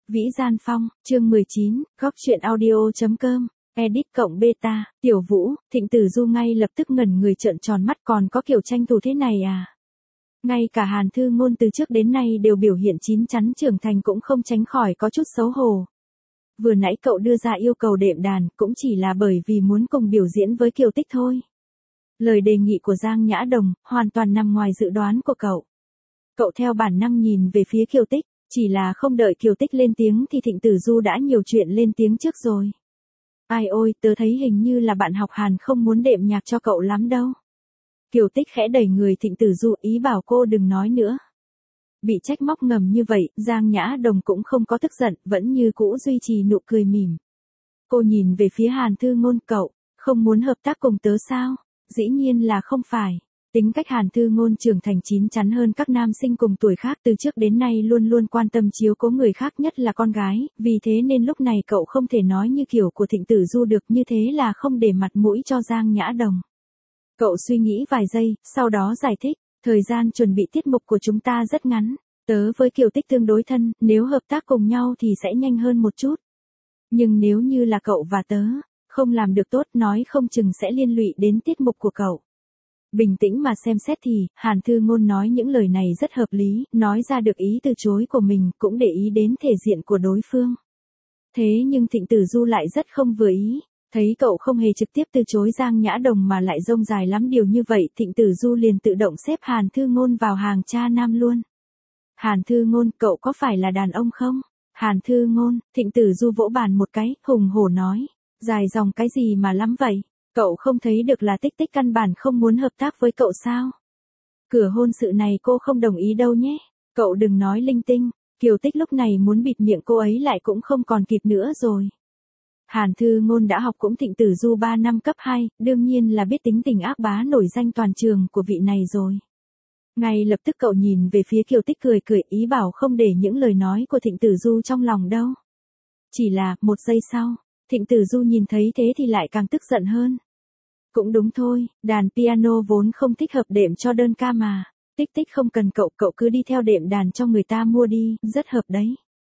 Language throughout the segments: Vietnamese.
Vĩ Gian Phong, chương 19, góc truyện audio.com, edit cộng beta, Tiểu Vũ, Thịnh Tử Du ngay lập tức ngẩn người trợn tròn mắt, còn có kiểu tranh thủ thế này à? Ngay cả Hàn Thư Ngôn từ trước đến nay đều biểu hiện chín chắn trưởng thành cũng không tránh khỏi có chút xấu hổ. Vừa nãy cậu đưa ra yêu cầu đệm đàn cũng chỉ là bởi vì muốn cùng biểu diễn với Kiều Tích thôi. Lời đề nghị của Giang Nhã Đồng hoàn toàn nằm ngoài dự đoán của cậu. Cậu theo bản năng nhìn về phía Kiều Tích, chỉ là không đợi Kiều Tích lên tiếng thì Thịnh Tử Du đã nhiều chuyện lên tiếng trước rồi. Ai ôi, tớ thấy hình như là bạn học Hàn không muốn đệm nhạc cho cậu lắm đâu. Kiều Tích khẽ đẩy người Thịnh Tử Du, ý bảo cô đừng nói nữa. Bị trách móc ngầm như vậy, Giang Nhã Đồng cũng không có tức giận, vẫn như cũ duy trì nụ cười mỉm. Cô nhìn về phía Hàn Thư Ngôn, cậu không muốn hợp tác cùng tớ sao? Dĩ nhiên là không phải. Tính cách Hàn Thư Ngôn trưởng thành chín chắn hơn các nam sinh cùng tuổi khác, từ trước đến nay luôn luôn quan tâm chiếu cố người khác, nhất là con gái, vì thế nên lúc này cậu không thể nói như kiểu của Thịnh Tử Du được, như thế là không để mặt mũi cho Giang Nhã Đồng. Cậu suy nghĩ vài giây, sau đó giải thích, thời gian chuẩn bị tiết mục của chúng ta rất ngắn, tớ với Kiều Tích tương đối thân, nếu hợp tác cùng nhau thì sẽ nhanh hơn một chút. Nhưng nếu như là cậu và tớ, không làm được tốt, nói không chừng sẽ liên lụy đến tiết mục của cậu. Bình tĩnh mà xem xét thì, Hàn Thư Ngôn nói những lời này rất hợp lý, nói ra được ý từ chối của mình, cũng để ý đến thể diện của đối phương. Thế nhưng Thịnh Tử Du lại rất không vừa ý, thấy cậu không hề trực tiếp từ chối Giang Nhã Đồng mà lại rông dài lắm điều như vậy, Thịnh Tử Du liền tự động xếp Hàn Thư Ngôn vào hàng cha nam luôn. Hàn Thư Ngôn, cậu có phải là đàn ông không? Hàn Thư Ngôn, Thịnh Tử Du vỗ bàn một cái, hùng hổ nói, dài dòng cái gì mà lắm vậy? Cậu không thấy được là Tích Tích căn bản không muốn hợp tác với cậu sao? Cửa hôn sự này cô không đồng ý đâu nhé. Cậu đừng nói linh tinh. Kiều Tích lúc này muốn bịt miệng cô ấy lại cũng không còn kịp nữa rồi. Hàn Thư Ngôn đã học cũng Thịnh Tử Du 3 năm cấp 2, đương nhiên là biết tính tình ác bá nổi danh toàn trường của vị này rồi. Ngay lập tức cậu nhìn về phía Kiều Tích cười cười, ý bảo không để những lời nói của Thịnh Tử Du trong lòng đâu. Chỉ là, một giây sau, Thịnh Tử Du nhìn thấy thế thì lại càng tức giận hơn. Cũng đúng thôi, đàn piano vốn không thích hợp đệm cho đơn ca mà. Tích Tích không cần cậu, cậu cứ đi theo đệm đàn cho người ta mua đi, rất hợp đấy.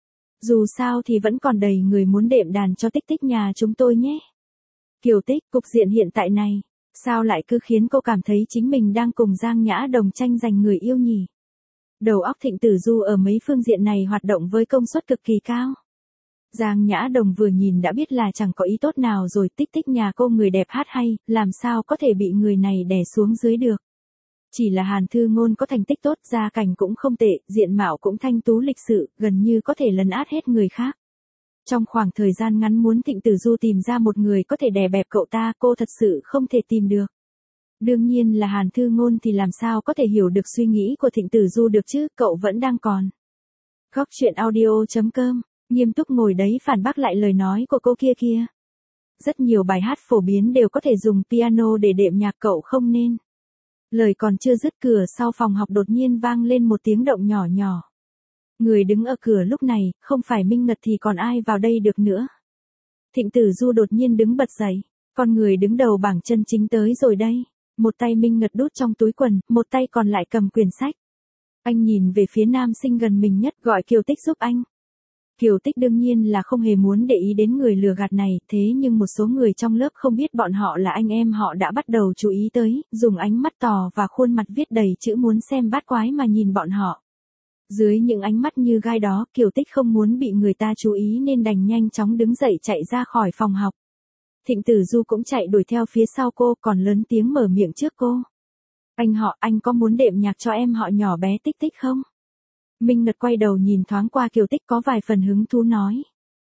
Dù sao thì vẫn còn đầy người muốn đệm đàn cho Tích Tích nhà chúng tôi nhé. Kiều Tích, cục diện hiện tại này, sao lại cứ khiến cô cảm thấy chính mình đang cùng Giang Nhã Đồng tranh giành người yêu nhỉ? Đầu óc Thịnh Tử Du ở mấy phương diện này hoạt động với công suất cực kỳ cao. Giang Nhã Đồng vừa nhìn đã biết là chẳng có ý tốt nào rồi, Tích Tích nhà cô người đẹp hát hay, làm sao có thể bị người này đè xuống dưới được. Chỉ là Hàn Thư Ngôn có thành tích tốt, gia cảnh cũng không tệ, diện mạo cũng thanh tú lịch sự, gần như có thể lấn át hết người khác. Trong khoảng thời gian ngắn muốn Thịnh Tử Du tìm ra một người có thể đè bẹp cậu ta, cô thật sự không thể tìm được. Đương nhiên là Hàn Thư Ngôn thì làm sao có thể hiểu được suy nghĩ của Thịnh Tử Du được chứ, cậu vẫn đang còn. Góc truyện audio.com, nghiêm túc ngồi đấy phản bác lại lời nói của cô kia kia. Rất nhiều bài hát phổ biến đều có thể dùng piano để đệm nhạc, cậu không nên. Lời còn chưa dứt, cửa sau phòng học đột nhiên vang lên một tiếng động nhỏ nhỏ. Người đứng ở cửa lúc này, không phải Minh Ngật thì còn ai vào đây được nữa. Thịnh Tử Du đột nhiên đứng bật dậy, con người đứng đầu bảng chân chính tới rồi đây. Một tay Minh Ngật đút trong túi quần, một tay còn lại cầm quyển sách. Anh nhìn về phía nam sinh gần mình nhất, gọi Kiều Tích giúp anh. Kiều Tích đương nhiên là không hề muốn để ý đến người lừa gạt này, thế nhưng một số người trong lớp không biết bọn họ là anh em họ đã bắt đầu chú ý tới, dùng ánh mắt to và khuôn mặt viết đầy chữ muốn xem bát quái mà nhìn bọn họ. Dưới những ánh mắt như gai đó, Kiều Tích không muốn bị người ta chú ý nên đành nhanh chóng đứng dậy chạy ra khỏi phòng học. Thịnh Tử Du cũng chạy đuổi theo phía sau cô, còn lớn tiếng mở miệng trước cô. Anh họ, anh có muốn đệm nhạc cho em họ nhỏ bé Tích Tích không? Minh Ngật quay đầu nhìn thoáng qua Kiều Tích có vài phần hứng thú nói.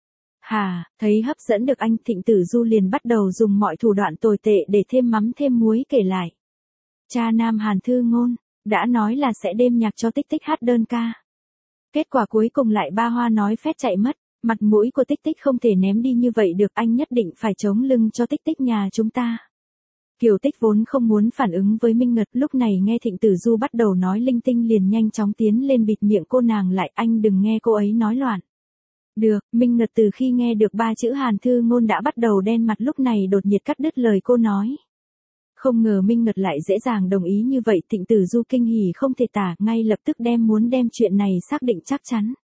Hà, thấy hấp dẫn được anh, Thịnh Tử Du liền bắt đầu dùng mọi thủ đoạn tồi tệ để thêm mắm thêm muối kể lại. Cha nam Hàn Thư Ngôn, đã nói là sẽ đêm nhạc cho Tích Tích hát đơn ca. Kết quả cuối cùng lại ba hoa nói phét chạy mất, mặt mũi của Tích Tích không thể ném đi như vậy được, anh nhất định phải chống lưng cho Tích Tích nhà chúng ta. Kiều Tích vốn không muốn phản ứng với Minh Ngật, lúc này nghe Thịnh Tử Du bắt đầu nói linh tinh liền nhanh chóng tiến lên bịt miệng cô nàng lại, anh đừng nghe cô ấy nói loạn. Được, Minh Ngật từ khi nghe được 3 chữ Hàn Thư Ngôn đã bắt đầu đen mặt, lúc này đột nhiệt cắt đứt lời cô nói. Không ngờ Minh Ngật lại dễ dàng đồng ý như vậy, Thịnh Tử Du kinh hỉ không thể tả, ngay lập tức muốn đem chuyện này xác định chắc chắn.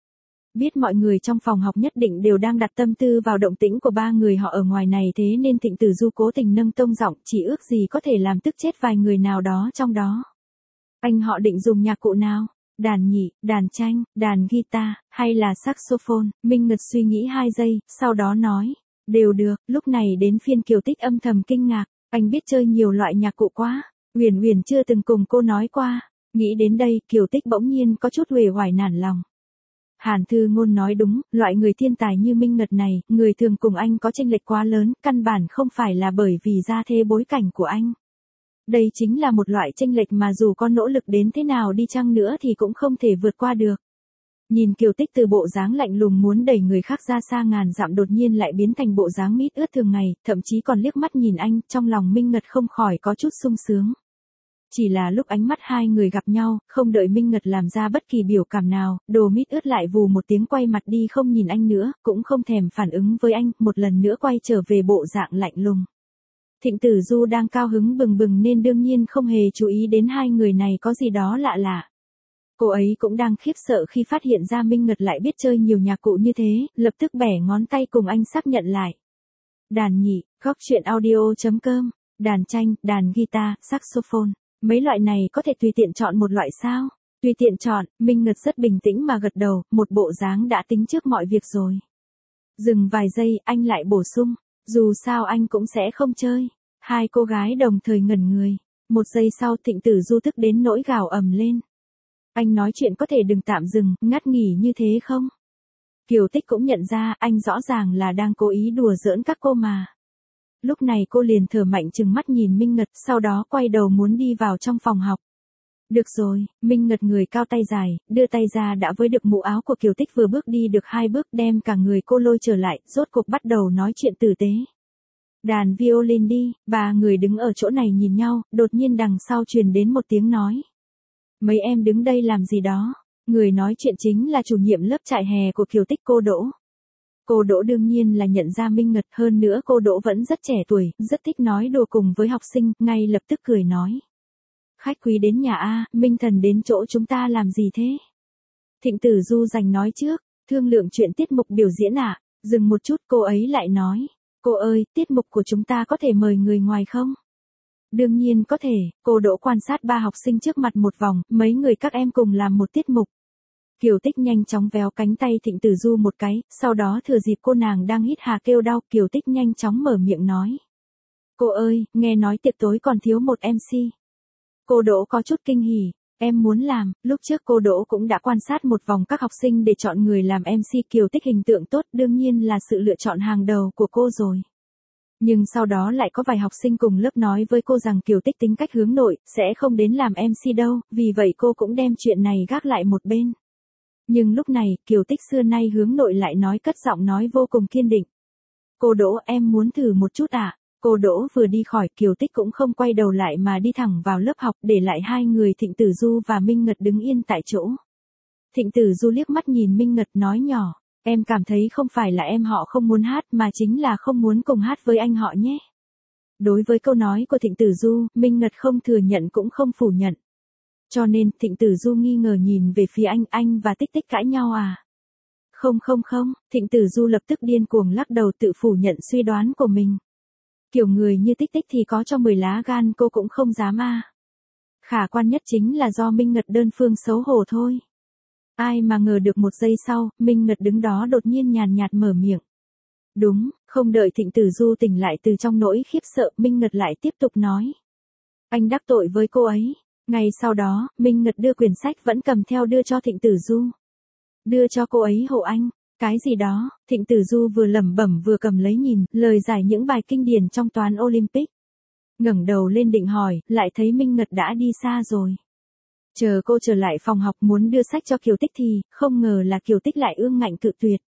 Biết mọi người trong phòng học nhất định đều đang đặt tâm tư vào động tĩnh của ba người họ ở ngoài này, thế nên Thịnh Tử Du cố tình nâng tông giọng, chỉ ước gì có thể làm tức chết vài người nào đó trong đó. Anh họ định dùng nhạc cụ nào? Đàn nhị, đàn tranh, đàn guitar, hay là saxophone? Minh Ngật suy nghĩ 2 giây, sau đó nói, đều được. Lúc này đến phiên Kiều Tích âm thầm kinh ngạc, anh biết chơi nhiều loại nhạc cụ quá, Uyển Uyển chưa từng cùng cô nói qua. Nghĩ đến đây, Kiều Tích bỗng nhiên có chút uể oải nản lòng. Hàn Thư Ngôn nói đúng, loại người thiên tài như Minh Ngật này, người thường cùng anh có chênh lệch quá lớn, căn bản không phải là bởi vì gia thế bối cảnh của anh. Đây chính là một loại chênh lệch mà dù có nỗ lực đến thế nào đi chăng nữa thì cũng không thể vượt qua được. Nhìn Kiều Tích từ bộ dáng lạnh lùng muốn đẩy người khác ra xa ngàn dặm đột nhiên lại biến thành bộ dáng mít ướt thường ngày, thậm chí còn liếc mắt nhìn anh, trong lòng Minh Ngật không khỏi có chút sung sướng. Chỉ là lúc ánh mắt hai người gặp nhau, không đợi Minh Ngật làm ra bất kỳ biểu cảm nào, đồ mít ướt lại vù một tiếng quay mặt đi không nhìn anh nữa, cũng không thèm phản ứng với anh, một lần nữa quay trở về bộ dạng lạnh lùng. Thịnh Tử Du đang cao hứng bừng bừng nên đương nhiên không hề chú ý đến hai người này có gì đó lạ lạ. Cô ấy cũng đang khiếp sợ khi phát hiện ra Minh Ngật lại biết chơi nhiều nhạc cụ như thế, lập tức bẻ ngón tay cùng anh xác nhận lại. Đàn nhị, góc truyện audio.com, đàn tranh, đàn guitar, saxophone. Mấy loại này có thể tùy tiện chọn một loại sao? Tùy tiện chọn, Minh Ngật rất bình tĩnh mà gật đầu, một bộ dáng đã tính trước mọi việc rồi. Dừng vài giây, anh lại bổ sung, dù sao anh cũng sẽ không chơi. Hai cô gái đồng thời ngẩn người. Một giây sau Thịnh Tử Du tức đến nỗi gào ầm lên. Anh nói chuyện có thể đừng tạm dừng, ngắt nghỉ như thế không? Kiều Tích cũng nhận ra anh rõ ràng là đang cố ý đùa giỡn các cô mà. Lúc này cô liền thở mạnh trừng mắt nhìn Minh Ngật, sau đó quay đầu muốn đi vào trong phòng học. Được rồi, Minh Ngật người cao tay dài, đưa tay ra đã với được mũ áo của Kiều Tích vừa bước đi được 2 bước đem cả người cô lôi trở lại, rốt cuộc bắt đầu nói chuyện tử tế. Đàn violin đi, ba người đứng ở chỗ này nhìn nhau, đột nhiên đằng sau truyền đến một tiếng nói. Mấy em đứng đây làm gì đó? Người nói chuyện chính là chủ nhiệm lớp trại hè của Kiều Tích, cô Đỗ. Cô Đỗ đương nhiên là nhận ra Minh Ngật, hơn nữa cô Đỗ vẫn rất trẻ tuổi, rất thích nói đùa cùng với học sinh, ngay lập tức cười nói. Khách quý đến nhà A, Minh Thần đến chỗ chúng ta làm gì thế? Thịnh Tử Du giành nói trước, thương lượng chuyện tiết mục biểu diễn ạ. Dừng một chút cô ấy lại nói. Cô ơi, tiết mục của chúng ta có thể mời người ngoài không? Đương nhiên có thể, cô Đỗ quan sát 3 học sinh trước mặt một vòng, mấy người các em cùng làm một tiết mục. Kiều Tích nhanh chóng véo cánh tay Thịnh Tử Du một cái, sau đó thừa dịp cô nàng đang hít hà kêu đau, Kiều Tích nhanh chóng mở miệng nói. Cô ơi, nghe nói tiệc tối còn thiếu một MC. Cô Đỗ có chút kinh hỉ, em muốn làm, lúc trước cô Đỗ cũng đã quan sát một vòng các học sinh để chọn người làm MC. Kiều Tích hình tượng tốt đương nhiên là sự lựa chọn hàng đầu của cô rồi. Nhưng sau đó lại có vài học sinh cùng lớp nói với cô rằng Kiều Tích tính cách hướng nội, sẽ không đến làm MC đâu, vì vậy cô cũng đem chuyện này gác lại một bên. Nhưng lúc này, Kiều Tích xưa nay hướng nội lại nói cất giọng nói vô cùng kiên định. Cô Đỗ, em muốn thử một chút ạ. Cô Đỗ vừa đi khỏi, Kiều Tích cũng không quay đầu lại mà đi thẳng vào lớp học, để lại hai người Thịnh Tử Du và Minh Ngật đứng yên tại chỗ. Thịnh Tử Du liếc mắt nhìn Minh Ngật nói nhỏ, em cảm thấy không phải là em họ không muốn hát mà chính là không muốn cùng hát với anh họ nhé. Đối với câu nói của Thịnh Tử Du, Minh Ngật không thừa nhận cũng không phủ nhận. Cho nên, Thịnh Tử Du nghi ngờ nhìn về phía anh và Tích Tích cãi nhau à? Không, Thịnh Tử Du lập tức điên cuồng lắc đầu tự phủ nhận suy đoán của mình. Kiểu người như Tích Tích thì có cho 10 lá gan cô cũng không dám à. Khả quan nhất chính là do Minh Ngật đơn phương xấu hổ thôi. Ai mà ngờ được một giây sau, Minh Ngật đứng đó đột nhiên nhàn nhạt mở miệng. Đúng, không đợi Thịnh Tử Du tỉnh lại từ trong nỗi khiếp sợ, Minh Ngật lại tiếp tục nói. Anh đắc tội với cô ấy. Ngay sau đó, Minh Ngật đưa quyển sách vẫn cầm theo đưa cho Thịnh Tử Du. Đưa cho cô ấy hộ anh. Cái gì đó, Thịnh Tử Du vừa lẩm bẩm vừa cầm lấy nhìn, lời giải những bài kinh điển trong toán Olympic. Ngẩng đầu lên định hỏi, lại thấy Minh Ngật đã đi xa rồi. Chờ cô trở lại phòng học muốn đưa sách cho Kiều Tích thì, không ngờ là Kiều Tích lại ương ngạnh cự tuyệt.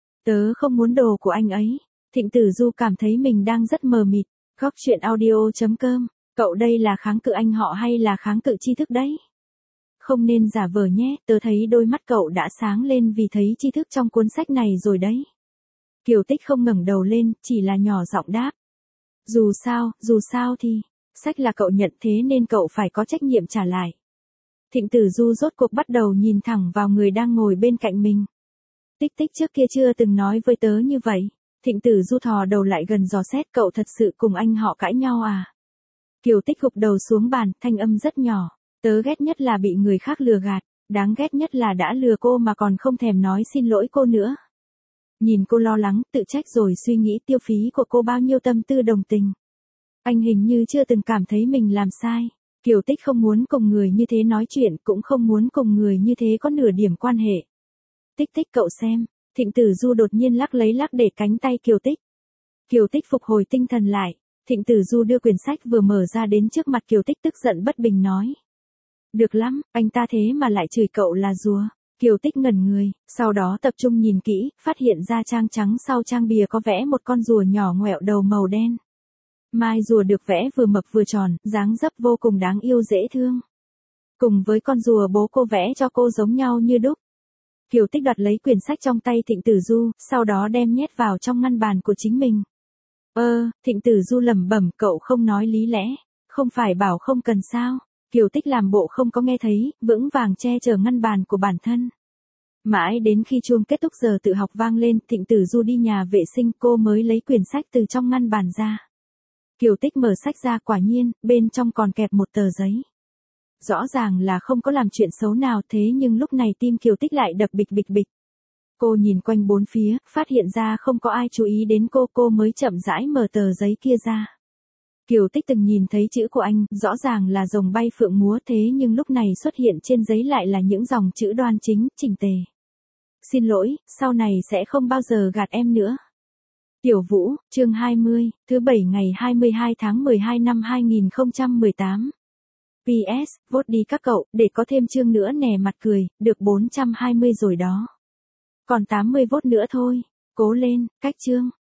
Tớ không muốn đồ của anh ấy. Thịnh Tử Du cảm thấy mình đang rất mờ mịt. Góc truyện audio.com, cậu đây là kháng cự anh họ hay là kháng cự tri thức đấy? Không nên giả vờ nhé, tớ thấy đôi mắt cậu đã sáng lên vì thấy tri thức trong cuốn sách này rồi đấy. Kiều Tích không ngẩng đầu lên, chỉ là nhỏ giọng đáp. Dù sao thì, sách là cậu nhận thế nên cậu phải có trách nhiệm trả lại. Thịnh Tử Du rốt cuộc bắt đầu nhìn thẳng vào người đang ngồi bên cạnh mình. Tích tích trước kia chưa từng nói với tớ như vậy. Thịnh Tử Du thò đầu lại gần dò xét, cậu thật sự cùng anh họ cãi nhau à? Kiều Tích gục đầu xuống bàn, thanh âm rất nhỏ. Tớ ghét nhất là bị người khác lừa gạt, đáng ghét nhất là đã lừa cô mà còn không thèm nói xin lỗi cô nữa. Nhìn cô lo lắng, tự trách rồi suy nghĩ tiêu phí của cô bao nhiêu tâm tư đồng tình. Anh hình như chưa từng cảm thấy mình làm sai. Kiều Tích không muốn cùng người như thế nói chuyện, cũng không muốn cùng người như thế có nửa điểm quan hệ. Tích tích cậu xem. Thịnh Tử Du đột nhiên lắc lấy lắc để cánh tay Kiều Tích. Kiều Tích phục hồi tinh thần lại. Thịnh Tử Du đưa quyển sách vừa mở ra đến trước mặt Kiều Tích, tức giận bất bình nói. Được lắm, anh ta thế mà lại chửi cậu là rùa. Kiều Tích ngẩn người, sau đó tập trung nhìn kỹ, phát hiện ra trang trắng sau trang bìa có vẽ một con rùa nhỏ ngoẹo đầu màu đen. Mai rùa được vẽ vừa mập vừa tròn, dáng dấp vô cùng đáng yêu dễ thương. Cùng với con rùa bố cô vẽ cho cô giống nhau như đúc. Kiều Tích đoạt lấy quyển sách trong tay Thịnh Tử Du, sau đó đem nhét vào trong ngăn bàn của chính mình. Thịnh Tử Du lẩm bẩm, cậu không nói lý lẽ, không phải bảo không cần sao? Kiều Tích làm bộ không có nghe thấy, vững vàng che chở ngăn bàn của bản thân. Mãi đến khi chuông kết thúc giờ tự học vang lên, Thịnh Tử Du đi nhà vệ sinh, cô mới lấy quyển sách từ trong ngăn bàn ra. Kiều Tích mở sách ra, quả nhiên, bên trong còn kẹp một tờ giấy. Rõ ràng là không có làm chuyện xấu nào, thế nhưng lúc này tim Kiều Tích lại đập bịch bịch bịch. Cô nhìn quanh bốn phía, phát hiện ra không có ai chú ý đến cô mới chậm rãi mở tờ giấy kia ra. Kiều Tích từng nhìn thấy chữ của anh, rõ ràng là rồng bay phượng múa, thế nhưng lúc này xuất hiện trên giấy lại là những dòng chữ đoan chính, chỉnh tề. Xin lỗi, sau này sẽ không bao giờ gạt em nữa. Tiểu Vũ, chương 20, thứ 7 ngày 22 tháng 12 năm 2018. PS, vote đi các cậu, để có thêm chương nữa nè, mặt cười, được 420 rồi đó. Còn 80 vote nữa thôi, cố lên, cách chương.